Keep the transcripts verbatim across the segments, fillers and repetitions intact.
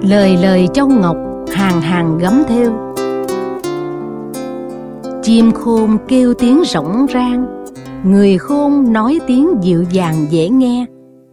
Lời lời châu ngọc, hàng hàng gấm thêu. Chim khôn kêu tiếng rỗng rang, người khôn nói tiếng dịu dàng dễ nghe.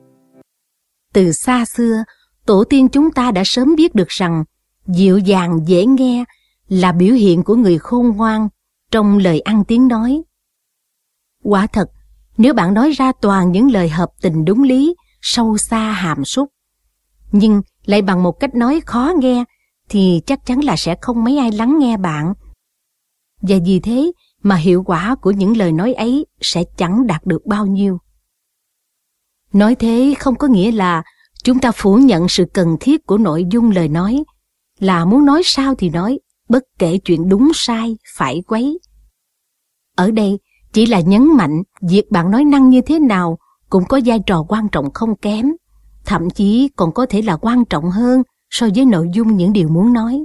Từ xa xưa, tổ tiên chúng ta đã sớm biết được rằng dịu dàng dễ nghe là biểu hiện của người khôn ngoan trong lời ăn tiếng nói. Quả thật, nếu bạn nói ra toàn những lời hợp tình đúng lý, sâu xa hàm súc, nhưng lại bằng một cách nói khó nghe, thì chắc chắn là sẽ không mấy ai lắng nghe bạn. Và vì thế mà hiệu quả của những lời nói ấy sẽ chẳng đạt được bao nhiêu. Nói thế không có nghĩa là chúng ta phủ nhận sự cần thiết của nội dung lời nói, là muốn nói sao thì nói, bất kể chuyện đúng sai, phải quấy. Ở đây chỉ là nhấn mạnh việc bạn nói năng như thế nào cũng có vai trò quan trọng không kém, thậm chí còn có thể là quan trọng hơn so với nội dung những điều muốn nói.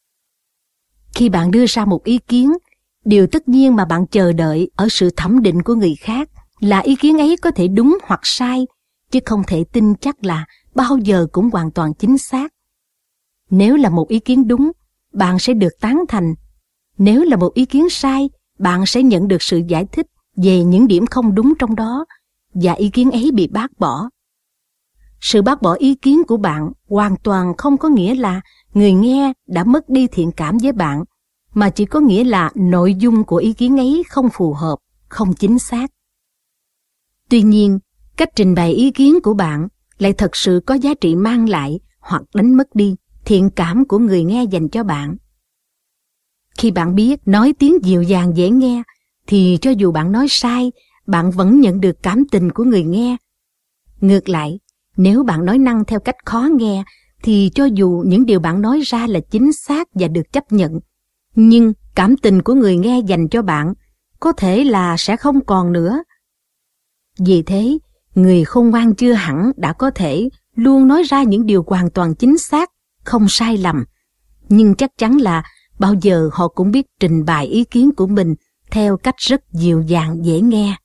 Khi bạn đưa ra một ý kiến, điều tất nhiên mà bạn chờ đợi ở sự thẩm định của người khác là ý kiến ấy có thể đúng hoặc sai, chứ không thể tin chắc là bao giờ cũng hoàn toàn chính xác. Nếu là một ý kiến đúng, bạn sẽ được tán thành. Nếu là một ý kiến sai, bạn sẽ nhận được sự giải thích về những điểm không đúng trong đó, và ý kiến ấy bị bác bỏ. Sự bác bỏ ý kiến của bạn hoàn toàn không có nghĩa là người nghe đã mất đi thiện cảm với bạn, mà chỉ có nghĩa là nội dung của ý kiến ấy không phù hợp, không chính xác. Tuy nhiên, cách trình bày ý kiến của bạn lại thật sự có giá trị mang lại hoặc đánh mất đi thiện cảm của người nghe dành cho bạn. Khi bạn biết nói tiếng dịu dàng dễ nghe, thì cho dù bạn nói sai, bạn vẫn nhận được cảm tình của người nghe. Ngược lại, nếu bạn nói năng theo cách khó nghe, thì cho dù những điều bạn nói ra là chính xác và được chấp nhận, nhưng cảm tình của người nghe dành cho bạn có thể là sẽ không còn nữa. Vì thế, người khôn ngoan chưa hẳn đã có thể luôn nói ra những điều hoàn toàn chính xác, không sai lầm, nhưng chắc chắn là bao giờ họ cũng biết trình bày ý kiến của mình theo cách rất dịu dàng dễ nghe.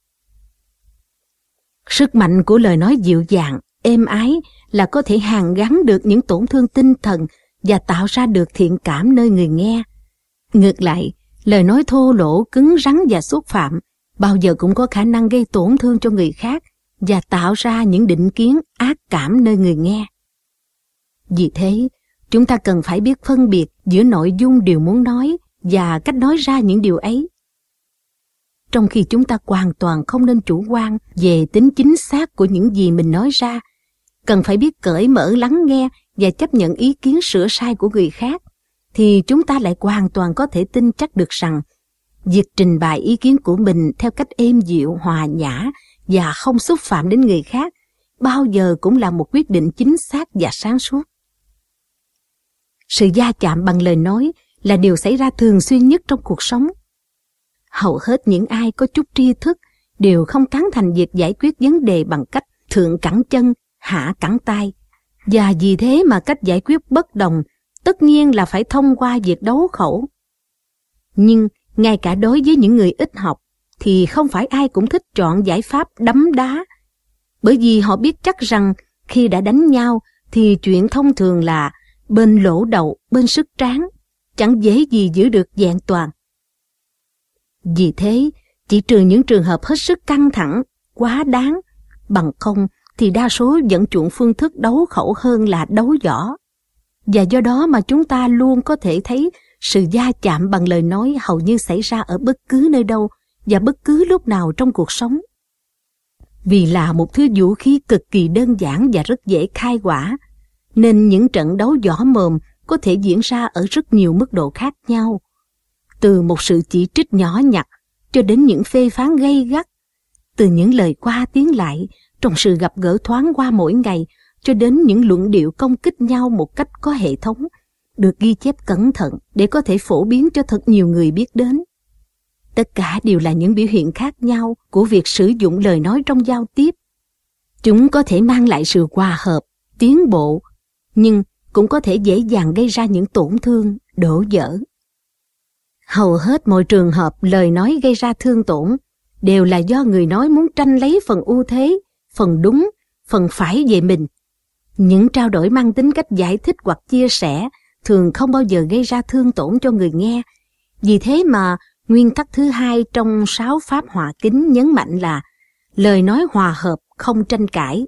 Sức mạnh của lời nói dịu dàng, êm ái là có thể hàn gắn được những tổn thương tinh thần và tạo ra được thiện cảm nơi người nghe. Ngược lại, lời nói thô lỗ, cứng rắn và xúc phạm bao giờ cũng có khả năng gây tổn thương cho người khác và tạo ra những định kiến ác cảm nơi người nghe. Vì thế, chúng ta cần phải biết phân biệt giữa nội dung điều muốn nói và cách nói ra những điều ấy. Trong khi chúng ta hoàn toàn không nên chủ quan về tính chính xác của những gì mình nói ra, cần phải biết cởi mở lắng nghe và chấp nhận ý kiến sửa sai của người khác, thì chúng ta lại hoàn toàn có thể tin chắc được rằng việc trình bày ý kiến của mình theo cách êm dịu, hòa nhã và không xúc phạm đến người khác bao giờ cũng là một quyết định chính xác và sáng suốt. Sự va chạm bằng lời nói là điều xảy ra thường xuyên nhất trong cuộc sống. Hầu hết những ai có chút tri thức đều không tán thành việc giải quyết vấn đề bằng cách thượng cẳng chân, hạ cẳng tay, và vì thế mà cách giải quyết bất đồng tất nhiên là phải thông qua việc đấu khẩu. Nhưng ngay cả đối với những người ít học thì không phải ai cũng thích chọn giải pháp đấm đá, bởi vì họ biết chắc rằng khi đã đánh nhau thì chuyện thông thường là bên lỗ đầu bên sức tráng, chẳng dễ gì giữ được vẹn toàn. Vì thế, chỉ trừ những trường hợp hết sức căng thẳng, quá đáng, bằng không thì đa số vẫn chuộng phương thức đấu khẩu hơn là đấu võ. Và do đó mà chúng ta luôn có thể thấy sự va chạm bằng lời nói hầu như xảy ra ở bất cứ nơi đâu và bất cứ lúc nào trong cuộc sống. Vì là một thứ vũ khí cực kỳ đơn giản và rất dễ khai hỏa, nên những trận đấu võ mồm có thể diễn ra ở rất nhiều mức độ khác nhau. Từ một sự chỉ trích nhỏ nhặt cho đến những phê phán gay gắt, từ những lời qua tiếng lại trong sự gặp gỡ thoáng qua mỗi ngày cho đến những luận điệu công kích nhau một cách có hệ thống, được ghi chép cẩn thận để có thể phổ biến cho thật nhiều người biết đến. Tất cả đều là những biểu hiện khác nhau của việc sử dụng lời nói trong giao tiếp. Chúng có thể mang lại sự hòa hợp, tiến bộ, nhưng cũng có thể dễ dàng gây ra những tổn thương, đổ vỡ. Hầu hết mọi trường hợp lời nói gây ra thương tổn đều là do người nói muốn tranh lấy phần ưu thế, phần đúng, phần phải về mình. Những trao đổi mang tính cách giải thích hoặc chia sẻ thường không bao giờ gây ra thương tổn cho người nghe. Vì thế mà nguyên tắc thứ hai trong sáu pháp hòa kính nhấn mạnh là lời nói hòa hợp, không tranh cãi.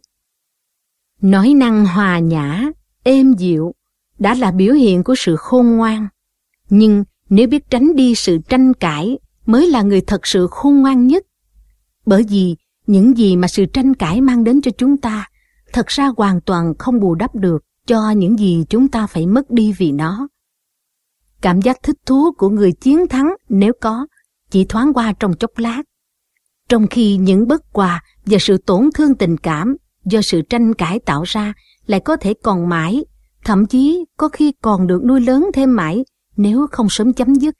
Nói năng hòa nhã, êm dịu đã là biểu hiện của sự khôn ngoan. Nhưng nếu biết tránh đi sự tranh cãi mới là người thật sự khôn ngoan nhất. Bởi vì những gì mà sự tranh cãi mang đến cho chúng ta thật ra hoàn toàn không bù đắp được cho những gì chúng ta phải mất đi vì nó. Cảm giác thích thú của người chiến thắng nếu có chỉ thoáng qua trong chốc lát, trong khi những bất hòa và sự tổn thương tình cảm do sự tranh cãi tạo ra lại có thể còn mãi, thậm chí có khi còn được nuôi lớn thêm mãi nếu không sớm chấm dứt.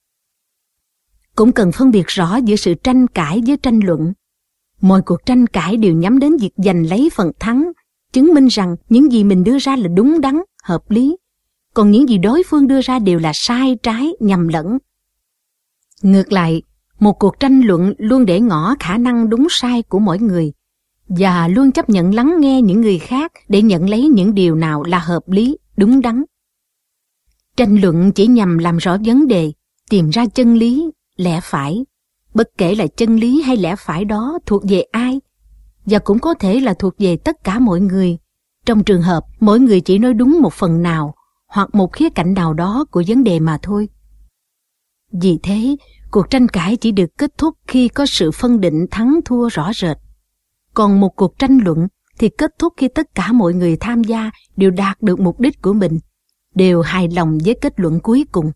Cũng cần phân biệt rõ giữa sự tranh cãi với tranh luận. Mọi cuộc tranh cãi đều nhắm đến việc giành lấy phần thắng, chứng minh rằng những gì mình đưa ra là đúng đắn, hợp lý, còn những gì đối phương đưa ra đều là sai trái, nhầm lẫn. Ngược lại, một cuộc tranh luận luôn để ngỏ khả năng đúng sai của mỗi người, và luôn chấp nhận lắng nghe những người khác để nhận lấy những điều nào là hợp lý, đúng đắn. Tranh luận chỉ nhằm làm rõ vấn đề, tìm ra chân lý, lẽ phải, bất kể là chân lý hay lẽ phải đó thuộc về ai, và cũng có thể là thuộc về tất cả mọi người, trong trường hợp mỗi người chỉ nói đúng một phần nào hoặc một khía cạnh nào đó của vấn đề mà thôi. Vì thế, cuộc tranh cãi chỉ được kết thúc khi có sự phân định thắng thua rõ rệt. Còn một cuộc tranh luận thì kết thúc khi tất cả mọi người tham gia đều đạt được mục đích của mình, đều hài lòng với kết luận cuối cùng.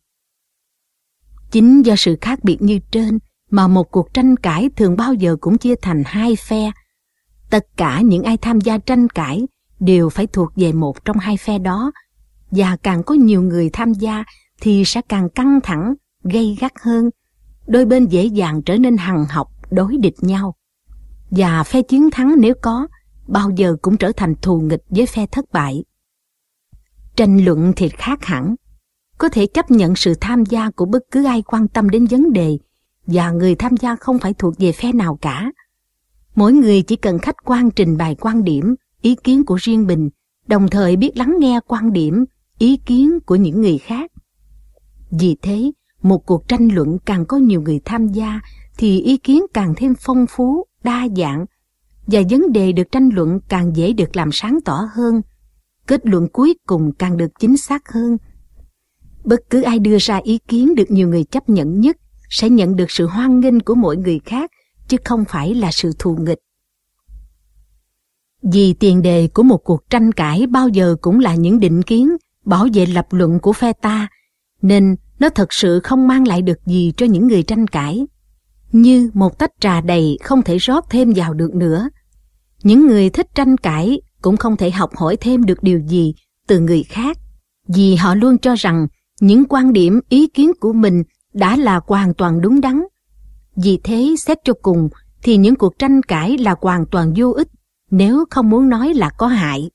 Chính do sự khác biệt như trên mà một cuộc tranh cãi thường bao giờ cũng chia thành hai phe. Tất cả những ai tham gia tranh cãi đều phải thuộc về một trong hai phe đó, và càng có nhiều người tham gia thì sẽ càng căng thẳng, gay gắt hơn. Đôi bên dễ dàng trở nên hằn học, đối địch nhau. Và phe chiến thắng nếu có, bao giờ cũng trở thành thù nghịch với phe thất bại. Tranh luận thì khác hẳn. Có thể chấp nhận sự tham gia của bất cứ ai quan tâm đến vấn đề, và người tham gia không phải thuộc về phe nào cả. Mỗi người chỉ cần khách quan trình bày quan điểm, ý kiến của riêng mình, đồng thời biết lắng nghe quan điểm, ý kiến của những người khác. Vì thế, một cuộc tranh luận càng có nhiều người tham gia thì ý kiến càng thêm phong phú, đa dạng, và vấn đề được tranh luận càng dễ được làm sáng tỏ hơn. Kết luận cuối cùng càng được chính xác hơn. Bất cứ ai đưa ra ý kiến được nhiều người chấp nhận nhất sẽ nhận được sự hoan nghênh của mọi người khác, chứ không phải là sự thù nghịch. Vì tiền đề của một cuộc tranh cãi bao giờ cũng là những định kiến, bảo vệ lập luận của phe ta, nên nó thật sự không mang lại được gì cho những người tranh cãi. Như một tách trà đầy không thể rót thêm vào được nữa. Những người thích tranh cãi cũng không thể học hỏi thêm được điều gì từ người khác, vì họ luôn cho rằng những quan điểm, ý kiến của mình đã là hoàn toàn đúng đắn. Vì thế, xét cho cùng thì những cuộc tranh cãi là hoàn toàn vô ích, nếu không muốn nói là có hại.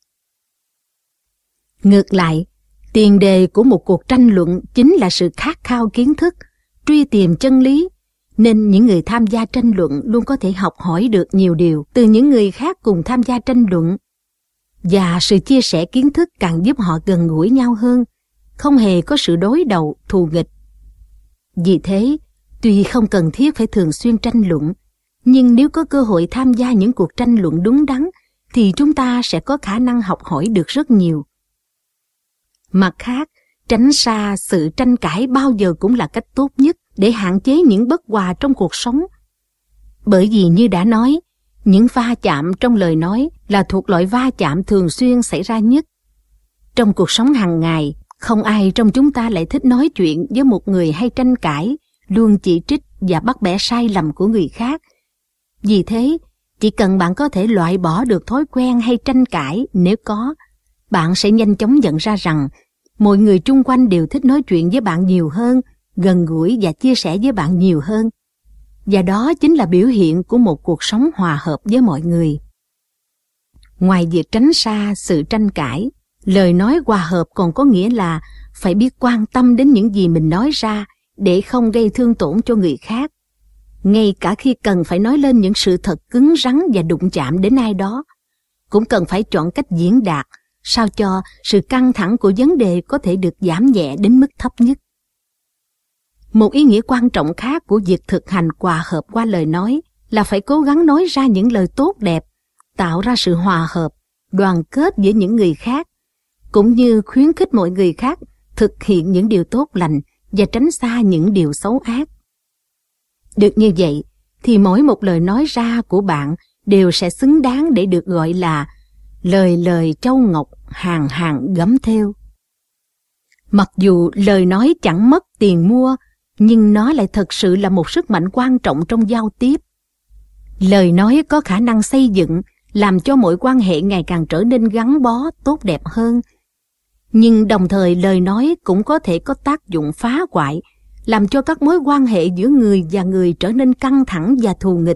Ngược lại, tiền đề của một cuộc tranh luận chính là sự khát khao kiến thức, truy tìm chân lý, nên những người tham gia tranh luận luôn có thể học hỏi được nhiều điều từ những người khác cùng tham gia tranh luận. Và sự chia sẻ kiến thức càng giúp họ gần gũi nhau hơn, không hề có sự đối đầu, thù nghịch. Vì thế, tuy không cần thiết phải thường xuyên tranh luận, nhưng nếu có cơ hội tham gia những cuộc tranh luận đúng đắn, thì chúng ta sẽ có khả năng học hỏi được rất nhiều. Mặt khác, tránh xa sự tranh cãi bao giờ cũng là cách tốt nhất để hạn chế những bất hòa trong cuộc sống. Bởi vì như đã nói, những va chạm trong lời nói là thuộc loại va chạm thường xuyên xảy ra nhất. Trong cuộc sống hàng ngày, không ai trong chúng ta lại thích nói chuyện với một người hay tranh cãi, luôn chỉ trích và bắt bẻ sai lầm của người khác. Vì thế, chỉ cần bạn có thể loại bỏ được thói quen hay tranh cãi nếu có, bạn sẽ nhanh chóng nhận ra rằng mọi người chung quanh đều thích nói chuyện với bạn nhiều hơn, gần gũi và chia sẻ với bạn nhiều hơn. Và đó chính là biểu hiện của một cuộc sống hòa hợp với mọi người. Ngoài việc tránh xa sự tranh cãi, lời nói hòa hợp còn có nghĩa là phải biết quan tâm đến những gì mình nói ra để không gây thương tổn cho người khác. Ngay cả khi cần phải nói lên những sự thật cứng rắn và đụng chạm đến ai đó, cũng cần phải chọn cách diễn đạt sao cho sự căng thẳng của vấn đề có thể được giảm nhẹ đến mức thấp nhất. Một ý nghĩa quan trọng khác của việc thực hành hòa hợp qua lời nói là phải cố gắng nói ra những lời tốt đẹp, tạo ra sự hòa hợp, đoàn kết giữa những người khác, cũng như khuyến khích mọi người khác thực hiện những điều tốt lành và tránh xa những điều xấu ác. Được như vậy, thì mỗi một lời nói ra của bạn đều sẽ xứng đáng để được gọi là lời lời châu ngọc, hàng hàng gấm thêu. Mặc dù lời nói chẳng mất tiền mua, nhưng nó lại thật sự là một sức mạnh quan trọng trong giao tiếp. Lời nói có khả năng xây dựng, làm cho mọi quan hệ ngày càng trở nên gắn bó, tốt đẹp hơn. Nhưng đồng thời lời nói cũng có thể có tác dụng phá hoại, làm cho các mối quan hệ giữa người và người trở nên căng thẳng và thù nghịch.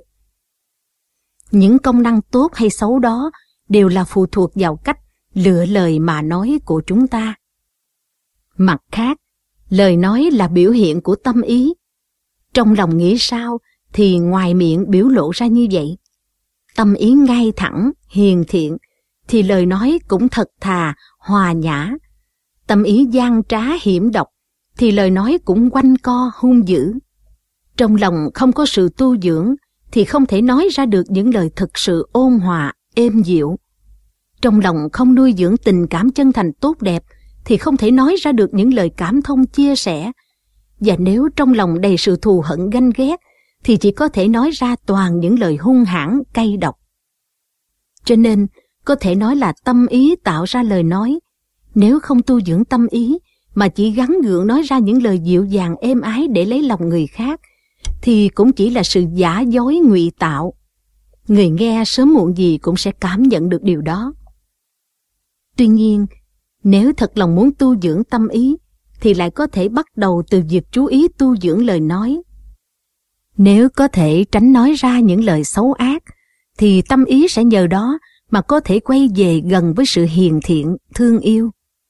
Những công năng tốt hay xấu đó đều là phụ thuộc vào cách lựa lời mà nói của chúng ta. Mặt khác, lời nói là biểu hiện của tâm ý. Trong lòng nghĩ sao thì ngoài miệng biểu lộ ra như vậy. Tâm ý ngay thẳng, hiền thiện thì lời nói cũng thật thà, hòa nhã. Tâm ý gian trá hiểm độc thì lời nói cũng quanh co hung dữ. Trong lòng không có sự tu dưỡng thì không thể nói ra được những lời thực sự ôn hòa, êm dịu. Trong lòng không nuôi dưỡng tình cảm chân thành tốt đẹp thì không thể nói ra được những lời cảm thông chia sẻ. Và nếu trong lòng đầy sự thù hận ganh ghét thì chỉ có thể nói ra toàn những lời hung hãn, cay độc. Cho nên, có thể nói là tâm ý tạo ra lời nói. Nếu không tu dưỡng tâm ý mà chỉ gắng gượng nói ra những lời dịu dàng êm ái để lấy lòng người khác, thì cũng chỉ là sự giả dối ngụy tạo. Người nghe sớm muộn gì cũng sẽ cảm nhận được điều đó. Tuy nhiên, nếu thật lòng muốn tu dưỡng tâm ý, thì lại có thể bắt đầu từ việc chú ý tu dưỡng lời nói. Nếu có thể tránh nói ra những lời xấu ác, thì tâm ý sẽ nhờ đó mà có thể quay về gần với sự hiền thiện, thương yêu.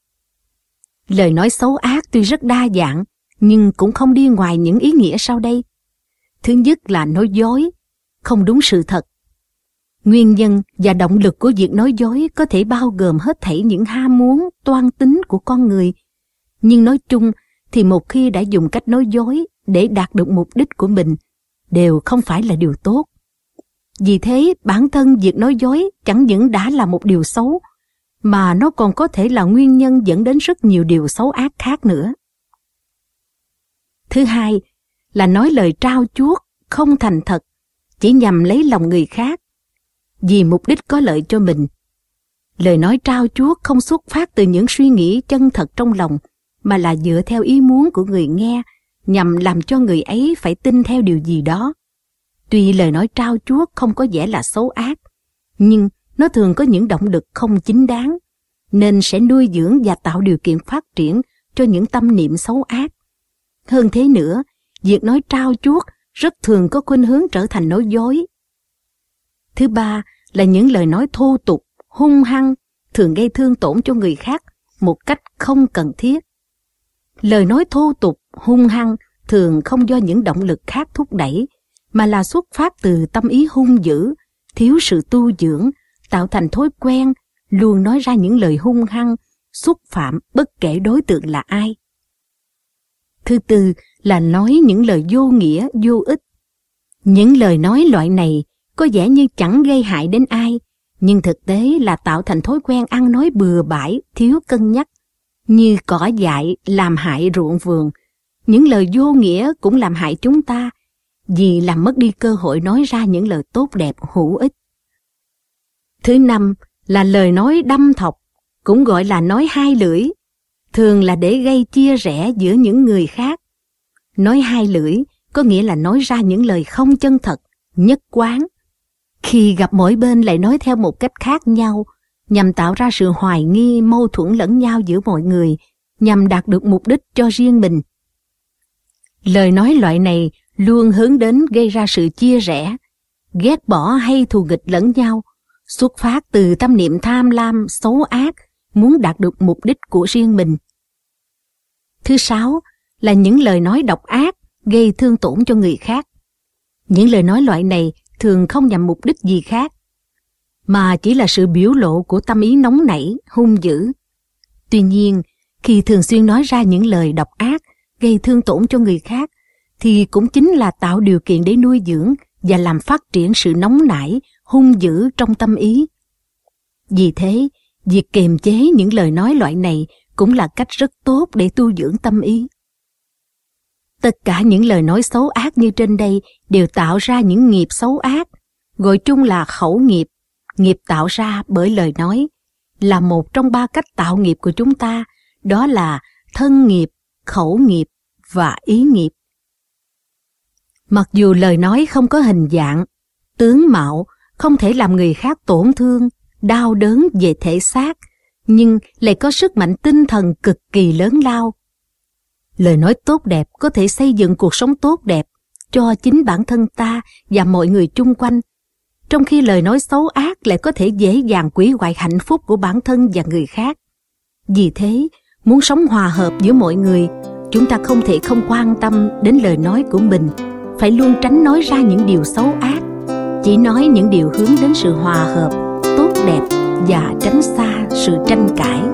Lời nói xấu ác tuy rất đa dạng, nhưng cũng không đi ngoài những ý nghĩa sau đây. Thứ nhất là nói dối, không đúng sự thật. Nguyên nhân và động lực của việc nói dối có thể bao gồm hết thảy những ham muốn, toan tính của con người. Nhưng nói chung thì một khi đã dùng cách nói dối để đạt được mục đích của mình, đều không phải là điều tốt. Vì thế, bản thân việc nói dối chẳng những đã là một điều xấu, mà nó còn có thể là nguyên nhân dẫn đến rất nhiều điều xấu ác khác nữa. Thứ hai là nói lời trao chuốt, không thành thật, chỉ nhằm lấy lòng người khác, vì mục đích có lợi cho mình. Lời nói trao chuốt không xuất phát từ những suy nghĩ chân thật trong lòng, mà là dựa theo ý muốn của người nghe, nhằm làm cho người ấy phải tin theo điều gì đó. Tuy lời nói trao chuốt không có vẻ là xấu ác, nhưng nó thường có những động lực không chính đáng, nên sẽ nuôi dưỡng và tạo điều kiện phát triển cho những tâm niệm xấu ác. Hơn thế nữa, việc nói trao chuốt rất thường có khuynh hướng trở thành nói dối. Thứ ba là những lời nói thô tục, hung hăng, thường gây thương tổn cho người khác một cách không cần thiết. Lời nói thô tục, hung hăng thường không do những động lực khác thúc đẩy, mà là xuất phát từ tâm ý hung dữ, thiếu sự tu dưỡng, tạo thành thói quen, luôn nói ra những lời hung hăng, xúc phạm bất kể đối tượng là ai. Thứ tư là nói những lời vô nghĩa, vô ích. Những lời nói loại này có vẻ như chẳng gây hại đến ai, nhưng thực tế là tạo thành thói quen ăn nói bừa bãi, thiếu cân nhắc, như cỏ dại làm hại ruộng vườn. Những lời vô nghĩa cũng làm hại chúng ta, vì làm mất đi cơ hội nói ra những lời tốt đẹp, hữu ích. Thứ năm là lời nói đâm thọc, cũng gọi là nói hai lưỡi, thường là để gây chia rẽ giữa những người khác. Nói hai lưỡi có nghĩa là nói ra những lời không chân thật, nhất quán. Khi gặp mỗi bên lại nói theo một cách khác nhau, nhằm tạo ra sự hoài nghi, mâu thuẫn lẫn nhau giữa mọi người, nhằm đạt được mục đích cho riêng mình. Lời nói loại này luôn hướng đến gây ra sự chia rẽ, ghét bỏ hay thù nghịch lẫn nhau, xuất phát từ tâm niệm tham lam, xấu ác, muốn đạt được mục đích của riêng mình. Thứ sáu là những lời nói độc ác, gây thương tổn cho người khác. Những lời nói loại này thường không nhằm mục đích gì khác. mà chỉ là sự biểu lộ của tâm ý nóng nảy, hung dữ. Tuy nhiên, khi thường xuyên nói ra những lời độc ác, gây thương tổn cho người khác, thì cũng chính là tạo điều kiện để nuôi dưỡng và làm phát triển sự nóng nảy, hung dữ trong tâm ý. Vì thế, việc kiềm chế những lời nói loại này cũng là cách rất tốt để tu dưỡng tâm ý. Tất cả những lời nói xấu ác như trên đây đều tạo ra những nghiệp xấu ác, gọi chung là khẩu nghiệp. Nghiệp tạo ra bởi lời nói là một trong ba cách tạo nghiệp của chúng ta, đó là thân nghiệp, khẩu nghiệp và ý nghiệp. Mặc dù lời nói không có hình dạng, tướng mạo, không thể làm người khác tổn thương, đau đớn về thể xác, nhưng lại có sức mạnh tinh thần cực kỳ lớn lao. Lời nói tốt đẹp có thể xây dựng cuộc sống tốt đẹp cho chính bản thân ta và mọi người chung quanh, trong khi lời nói xấu ác lại có thể dễ dàng hủy hoại hạnh phúc của bản thân và người khác. Vì thế, muốn sống hòa hợp giữa mọi người, chúng ta không thể không quan tâm đến lời nói của mình, phải luôn tránh nói ra những điều xấu ác, chỉ nói những điều hướng đến sự hòa hợp, tốt đẹp và tránh xa sự tranh cãi.